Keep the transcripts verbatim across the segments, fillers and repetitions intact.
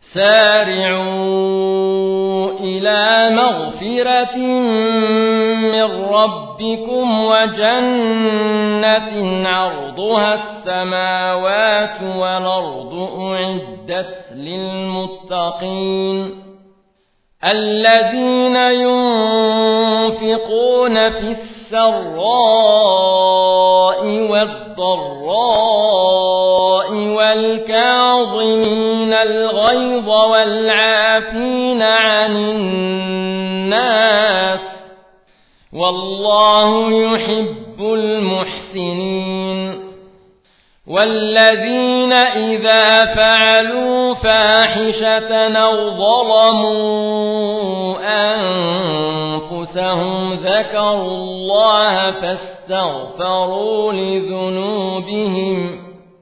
سارعوا إلى مغفرة من ربكم وجنة عرضها السماوات والأرض أعدت للمتقين الذين ينفقون في السراء والضراء والكاظمين الغيظ والعافين عن الناس والله يحب المحسنين والذين إذا فعلوا فاحشة أو ظلموا أنفسهم ذكروا الله فاستغفروا لذنوبهم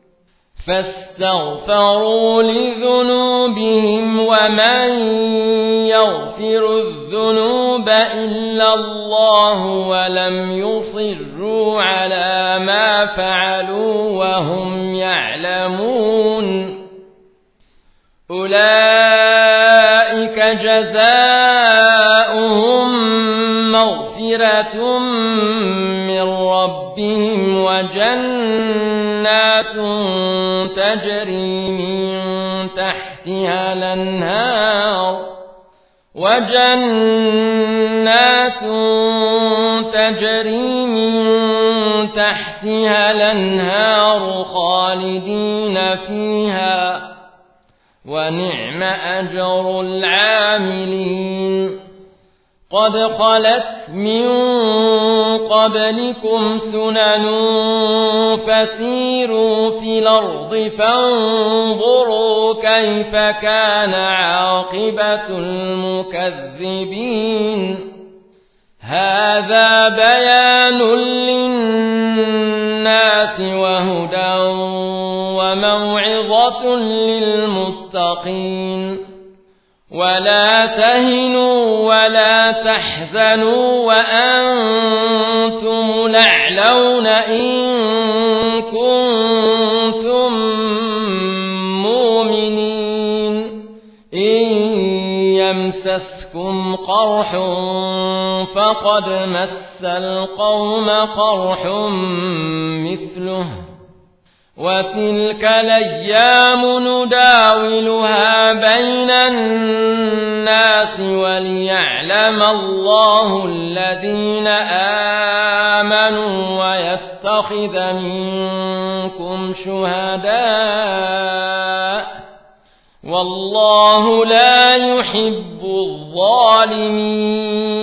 فاستغفروا لذنوبهم ومن يغفر الذنوب إلا الله ولم يصروا على ما فعلوا وهم يعلمون أولئك جزاؤهم مغفرة من ربهم وجنات تجري من تحتها الأنهار وجنات تجري من تحتها الأنهار خالدين فيها ونعم أجر العاملين قد خلت من قبلكم سنن فسيروا في الأرض فانظروا كيف كان عاقبة المكذبين هذا بيان للناس وهدى وموعظة للمتقين ولا تهنوا ولا تحزنوا وأنتم الأعلون إن كنتم مؤمنين إن يمسسكم قرح فقد مس القوم قرح مثله وتلك الأيام نداولها بين الناس وليعلم الله الذين آمنوا ويتخذ منكم شهداء والله لا يحب الظالمين